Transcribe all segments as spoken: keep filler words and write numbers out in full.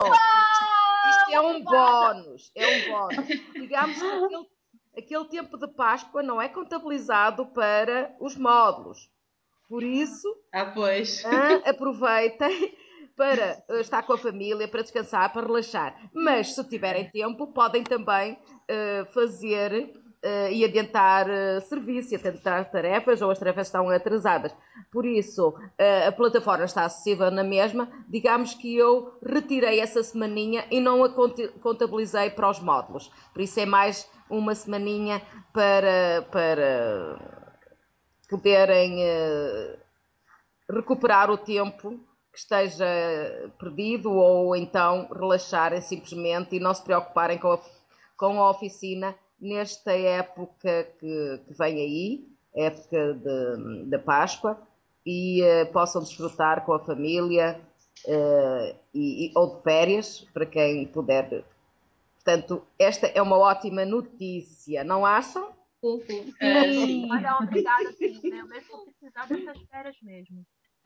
Isto é um bónus, é um bónus. Digamos que aquele, aquele tempo de Páscoa não é contabilizado para os módulos. Por isso, ah, pois. ah, aproveitem para estar com a família, para descansar, para relaxar. Mas, se tiverem tempo, podem também uh, fazer uh, e adiantar uh, serviço, e adiantar tarefas, ou as tarefas estão atrasadas. Por isso, uh, a plataforma está acessível na mesma. Digamos que eu retirei essa semaninha e não a contabilizei para os módulos. Por isso é mais uma semaninha para, para poderem uh, recuperar o tempo que esteja perdido, ou então relaxarem simplesmente e não se preocuparem com a, com a oficina nesta época que, que vem aí, época de, de Páscoa, e uh, possam desfrutar com a família uh, e, e, ou de férias, para quem puder. Portanto, esta é uma ótima notícia, não acham? Sim, sim. É, sim. Olha, obrigada, Karina. Eu mesmo vou precisar dessas férias mesmo.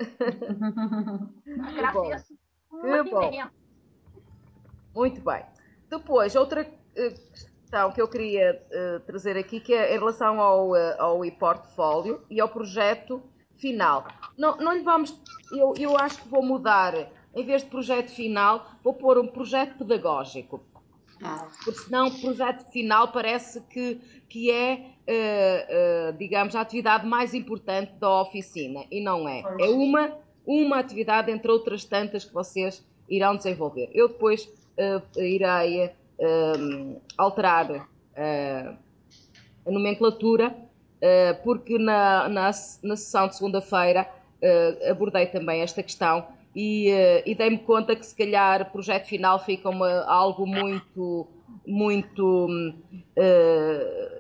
Agradeço muito imenso. Muito bem. Depois, outra questão que eu queria uh, trazer aqui, que é em relação ao, uh, ao e-portfólio e ao projeto final. Não, não lhe vamos... Eu, eu acho que vou mudar, em vez de projeto final, vou pôr um projeto pedagógico. Ah. Porque senão o projeto final parece que, que é, uh, uh, digamos, a atividade mais importante da oficina. E não é. É uma, uma atividade entre outras tantas que vocês irão desenvolver. Eu depois uh, irei uh, alterar uh, a nomenclatura, uh, porque na, na, na sessão de segunda-feira uh, abordei também esta questão e, uh, e dei-me conta que se calhar o projeto final fica uma, algo muito, muito uh,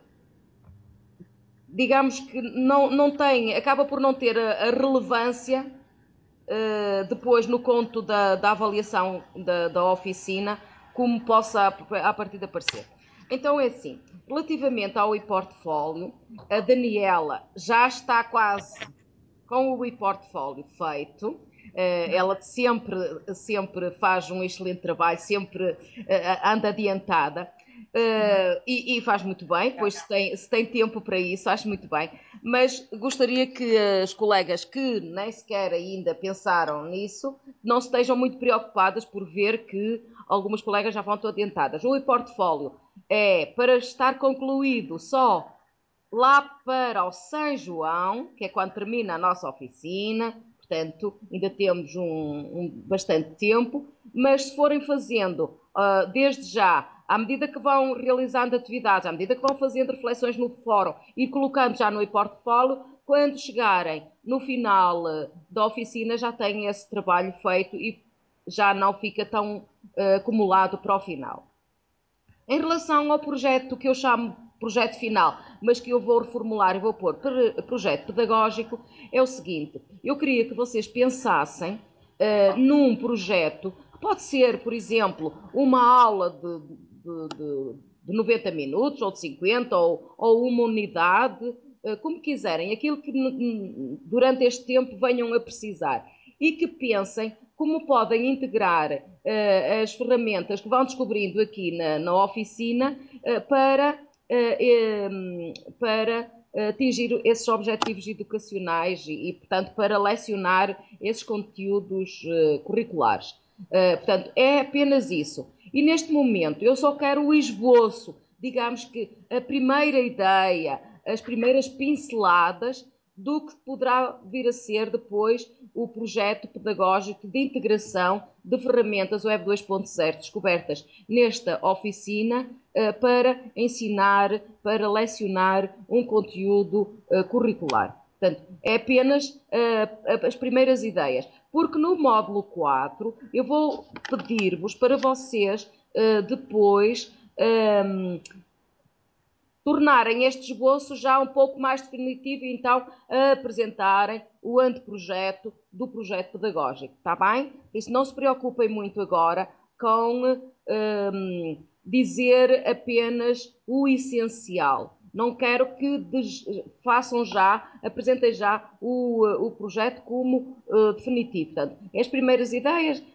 digamos que não, não tem, acaba por não ter a, a relevância uh, depois no conto da, da avaliação da, da oficina, como possa a partir de aparecer. Então é assim, relativamente ao e-portfólio, a Daniela já está quase com o e-portfólio feito. Ela sempre, sempre faz um excelente trabalho, sempre anda adiantada. Uh, e, e faz muito bem, pois se tem, se tem tempo para isso, acho muito bem. Mas gostaria que as colegas que nem sequer ainda pensaram nisso não estejam muito preocupadas por ver que algumas colegas já vão tão adiantadas. O e-portfólio é para estar concluído só lá para o São João, que é quando termina a nossa oficina. Portanto, ainda temos um, um bastante tempo, mas se forem fazendo uh, desde já, à medida que vão realizando atividades, à medida que vão fazendo reflexões no fórum e colocando já no e-portfólio, quando chegarem no final uh, da oficina já têm esse trabalho feito e já não fica tão uh, acumulado para o final. Em relação ao projeto que eu chamo projeto final, mas que eu vou reformular e vou pôr projeto pedagógico, é o seguinte: eu queria que vocês pensassem uh, num projeto que pode ser, por exemplo, uma aula de, de, de, de noventa minutos, ou de cinquenta, ou, ou uma unidade, uh, como quiserem, aquilo que durante este tempo venham a precisar, e que pensem como podem integrar uh, as ferramentas que vão descobrindo aqui na, na oficina uh, para para atingir esses objetivos educacionais e, portanto, para lecionar esses conteúdos curriculares. Portanto, é apenas isso. E neste momento eu só quero o esboço, digamos que a primeira ideia, as primeiras pinceladas do que poderá vir a ser depois o projeto pedagógico de integração de ferramentas Web dois ponto zero descobertas nesta oficina para ensinar, para lecionar um conteúdo curricular. Portanto, é apenas as primeiras ideias. Porque no módulo quatro eu vou pedir-vos para vocês depois tornarem este esboço já um pouco mais definitivo e então apresentarem o anteprojeto do projeto pedagógico, está bem? Por isso não se preocupem muito agora com um, dizer apenas o essencial. Não quero que façam já, apresentem já o, o projeto como uh, definitivo. Portanto, as primeiras ideias,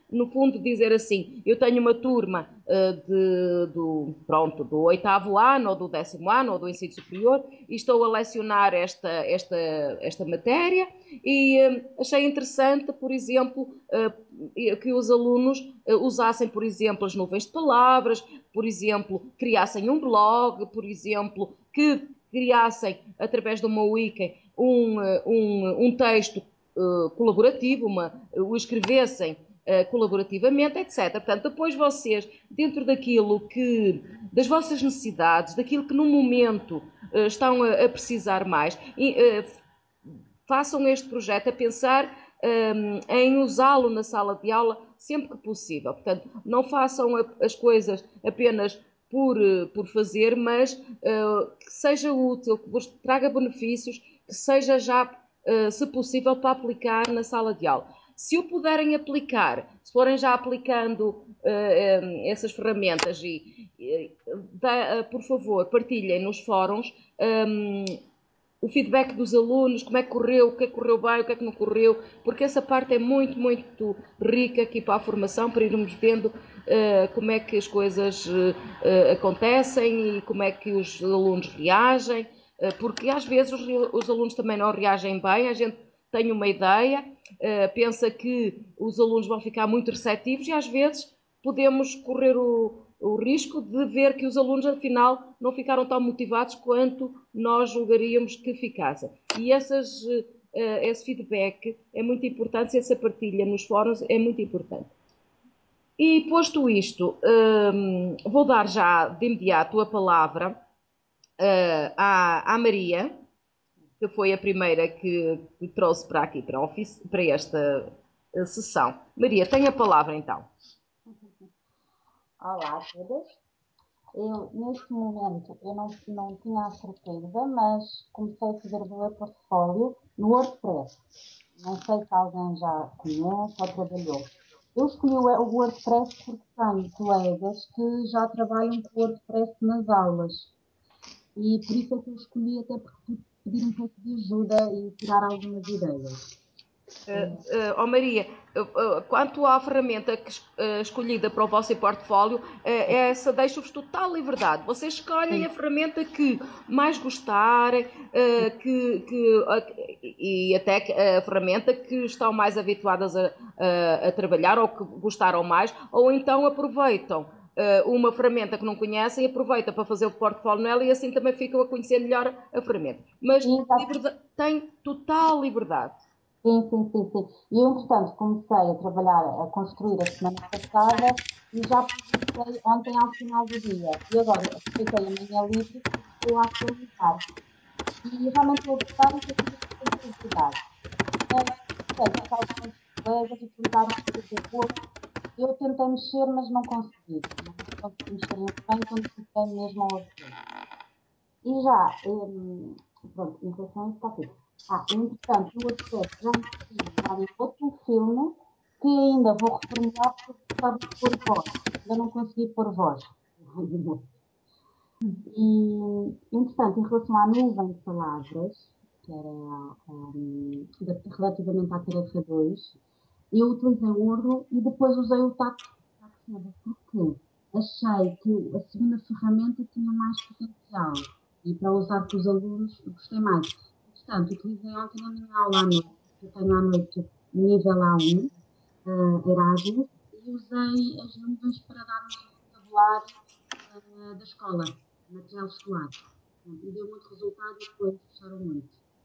no fundo, dizer assim, eu tenho uma turma uh, de, do, pronto, do oitavo ano, ou do décimo ano, ou do ensino superior, e estou a lecionar esta, esta, esta matéria, e uh, achei interessante, por exemplo, uh, que os alunos uh, usassem, por exemplo, as nuvens de palavras, por exemplo, criassem um blog, por exemplo, que criassem, através de uma wiki, um, um, um texto uh, colaborativo, uma, o escrevessem uh, colaborativamente, etcétera. Portanto, depois vocês, dentro daquilo que, das vossas necessidades, daquilo que no momento uh, estão a, a precisar mais, e, uh, façam este projeto a pensar um, em usá-lo na sala de aula sempre que possível. Portanto, não façam a, as coisas apenas por, por fazer, mas uh, que seja útil, que vos traga benefícios, que seja já, uh, se possível, para aplicar na sala de aula. Se o puderem aplicar, se forem já aplicando uh, um, essas ferramentas, e, uh, da, uh, por favor, partilhem nos fóruns um, o feedback dos alunos, como é que correu, o que é que correu bem, o que é que não correu, porque essa parte é muito, muito rica aqui para a formação, para irmos vendo uh, como é que as coisas uh, uh, acontecem e como é que os alunos reagem, uh, porque às vezes os, os alunos também não reagem bem, a gente tem uma ideia, uh, pensa que os alunos vão ficar muito receptivos e às vezes podemos correr o, o risco de ver que os alunos, afinal, não ficaram tão motivados quanto nós julgaríamos que ficassem. E essas, uh, esse feedback é muito importante, essa partilha nos fóruns é muito importante. E posto isto, um, vou dar já de imediato a palavra uh, à, à Maria, que foi a primeira que, que trouxe para aqui, para, office, para esta uh, sessão. Maria, tem a palavra então. Olá a todas. Eu, neste momento, eu não, não tinha a certeza, mas comecei a fazer o meu portfólio no WordPress. Não sei se alguém já conhece ou trabalhou. Eu escolhi o WordPress porque tenho colegas que já trabalham com o WordPress nas aulas. E por isso é que eu escolhi, até porque pedir um pouco de ajuda e tirar algumas ideias. Uh, uh, oh Maria, uh, uh, quanto à ferramenta que, uh, escolhida para o vosso portfólio, uh, essa deixa-vos total liberdade. Vocês escolhem Sim. a ferramenta que mais gostarem, uh, que, que, uh, e até a ferramenta que estão mais habituadas a, a, a trabalhar ou que gostaram mais, ou então aproveitam uh, uma ferramenta que não conhecem e aproveitam para fazer o portfólio nela e assim também ficam a conhecer melhor a ferramenta. Mas liberdade, tem total liberdade. Sim, sim, sim, sim. E eu, entretanto, comecei a trabalhar, a construir a semana passada e já publiquei ontem ao final do dia. E agora aproveitei a manhã livre e estou a atualizar. E realmente estou a gostar e tenho bastante liberdade. Mas, sei que alguns colegas utilizaram o de acordo. Eu tentei mexer, mas não consegui. Não consegui mexer muito bem quando fiquei mesmo ao outro. E já, hum, pronto, em relação a isso está tudo. Ah, entretanto, no WordPress já inscrevi já em outro filme que ainda vou reformular porque gostava de pôr voz. Ainda não consegui pôr voz. E, entretanto, em relação à nuvem de palavras, que era um, relativamente à tarefa dois, eu utilizei o Word e depois usei o Tax, porque achei que a segunda ferramenta tinha mais potencial e para usar com os alunos gostei mais. Portanto, utilizei ontem a minha aula à noite, que eu tenho à noite nível A um, uh, Erasmus, e usei as nuvens para darmos o vocabulário uh, da escola, material escolar. E deu muito resultado e depois gostaram muito.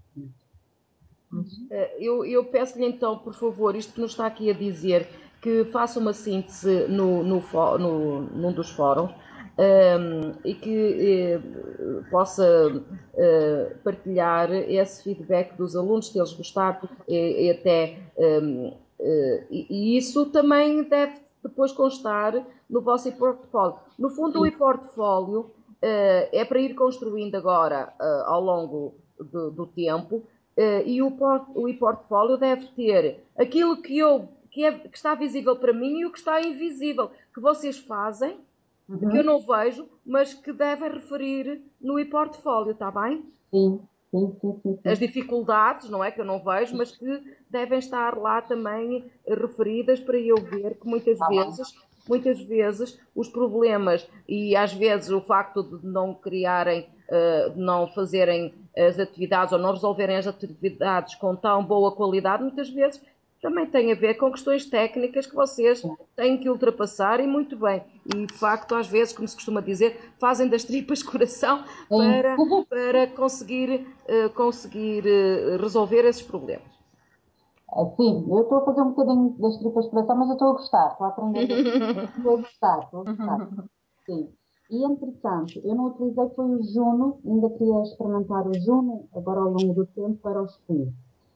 Eu, eu peço-lhe então, por favor, isto que nos está aqui a dizer, que faça uma síntese no, no, no, num dos fóruns um, e que eh, possa uh, partilhar esse feedback dos alunos, se eles gostaram, e, e até um, uh, e, e isso também deve depois constar no vosso e-portfólio. No fundo, o e-portfólio uh, é para ir construindo agora uh, ao longo do, do tempo. Uh, e o, port, o e-portfólio deve ter aquilo que, eu, que, é, que está visível para mim e o que está invisível, que vocês fazem, uhum. que eu não vejo, mas que devem referir no e-portfólio, está bem? Sim, Sim, sim, sim, as sim. dificuldades, não é, que eu não vejo, mas que devem estar lá também referidas para eu ver que muitas Está bem. vezes, muitas vezes os problemas e às vezes o facto de não criarem, eh, de não fazerem as atividades ou não resolverem as atividades com tão boa qualidade, muitas vezes também tem a ver com questões técnicas que vocês têm que ultrapassar e muito bem. E de facto, às vezes, como se costuma dizer, fazem das tripas coração Sim. para, para conseguir, eh, conseguir eh, resolver esses problemas. Sim, eu estou a fazer um bocadinho das tripas de coração, mas eu estou a gostar, estou a aprender bastante. Estou a gostar, estou a gostar. Sim. E entretanto, eu não utilizei foi o Juno, ainda queria experimentar o Juno, agora ao longo do tempo, para os quiz.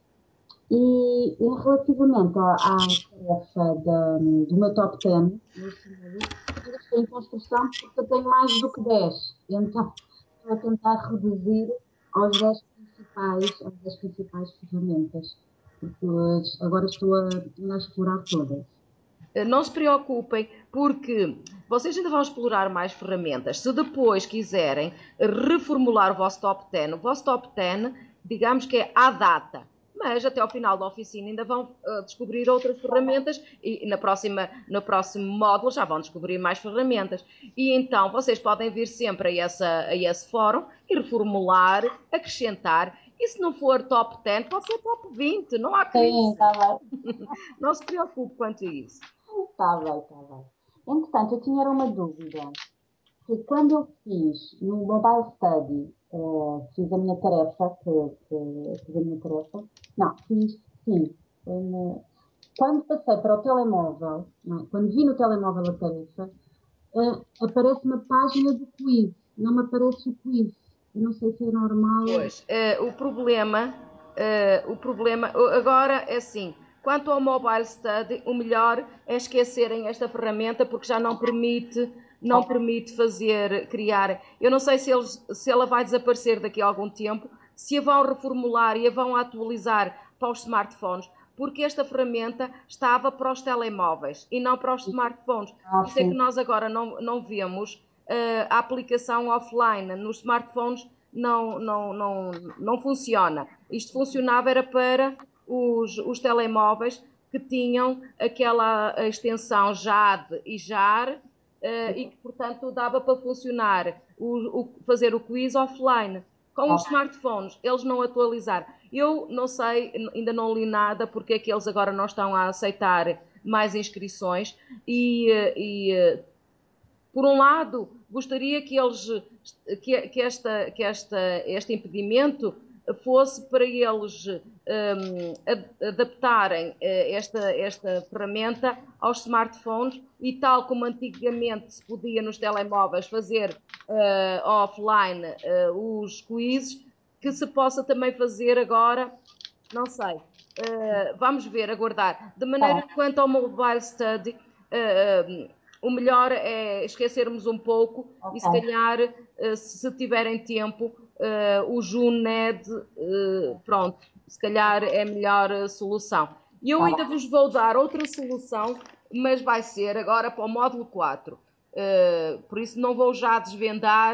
E, e relativamente à, à tarefa da- do meu top dez, neste momento, ainda estou em construção porque eu tenho mais do que dez. Então, estou a tentar reduzir aos dez principais, às dez principais ferramentas, porque agora estou a, a explorar todas. Não se preocupem, porque vocês ainda vão explorar mais ferramentas. Se depois quiserem reformular o vosso top dez, o vosso top dez, digamos que é à data. Mas até ao final da oficina ainda vão uh, descobrir outras ferramentas e na próxima, no próximo módulo já vão descobrir mais ferramentas. E então vocês podem vir sempre a, essa, a esse fórum e reformular, acrescentar. E se não for top dez, pode ser top vinte, não há Sim, crise. está bem, Não se preocupe quanto a isso. está bem, está bem. Entretanto, eu tinha uma dúvida. Que quando eu fiz no Mobile Study, eh, fiz a minha tarefa, que, que- fiz a minha tarefa, não, fiz, sim, foi no- quando passei para o telemóvel, não é? Quando vi no telemóvel a tarefa, eh, aparece uma página do quiz, não me aparece o quiz. Eu não sei se é normal. Pois, eh, o problema, eh, o problema o- agora é assim, quanto ao Mobile Study, o melhor é esquecerem esta ferramenta porque já não permite, não Ok, permite fazer, criar. Eu não sei se, eles, se ela vai desaparecer daqui a algum tempo, se a vão reformular e a vão atualizar para os smartphones, porque esta ferramenta estava para os telemóveis e não para os smartphones. ah, Por isso é que sim, nós agora não, não vemos eh, a aplicação offline nos smartphones não, não, não, não funciona. Isto funcionava era para os, os telemóveis que tinham aquela extensão J A D e J A R eh, e que, portanto, dava para funcionar, o, o- fazer o quiz offline. Com os ok, smartphones, eles não atualizaram. Eu não sei, ainda não li nada porque é que eles agora não estão a aceitar mais inscrições e, eh, e eh, por um lado, gostaria que eles que, que, esta, que esta, este impedimento fosse para eles um, adaptarem esta, esta ferramenta aos smartphones e tal como antigamente se podia nos telemóveis fazer uh, offline uh, os quizzes, que se possa também fazer agora, não sei. Uh, vamos ver, aguardar. De está maneira bem, que quanto ao Mobile Study, uh, o melhor é esquecermos um pouco e se ok, calhar, uh, se tiverem tempo, uh, o Juned, uh, pronto, se calhar é a melhor solução. E eu está ainda bem, vos vou dar outra solução, mas vai ser agora para o módulo quatro. Uh, por isso não vou já desvendar,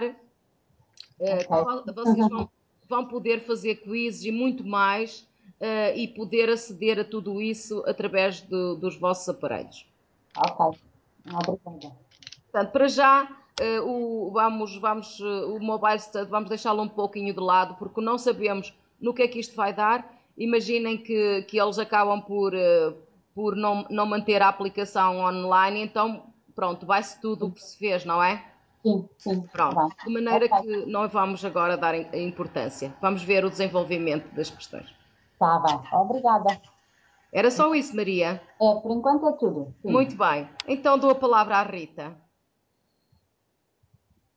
uh, ok. que vocês vão, vão poder fazer quizzes e muito mais, uh, e poder aceder a tudo isso através do, dos vossos aparelhos. Ok, obrigada. Portanto, para já, eh, o, vamos, vamos, eh, o mobile study vamos deixá-lo um pouquinho de lado, porque não sabemos no que é que isto vai dar. Imaginem que, que eles acabam por, eh, por não, não manter a aplicação online, então, pronto, vai-se tudo o que se fez, não é? Sim, sim, está Pronto. bem. De maneira Ok, que não vamos agora dar importância. Vamos ver o desenvolvimento das questões. está bem. Obrigada. Era só isso, Maria. É, por enquanto é tudo. Sim. Muito bem. Então dou a palavra à Rita.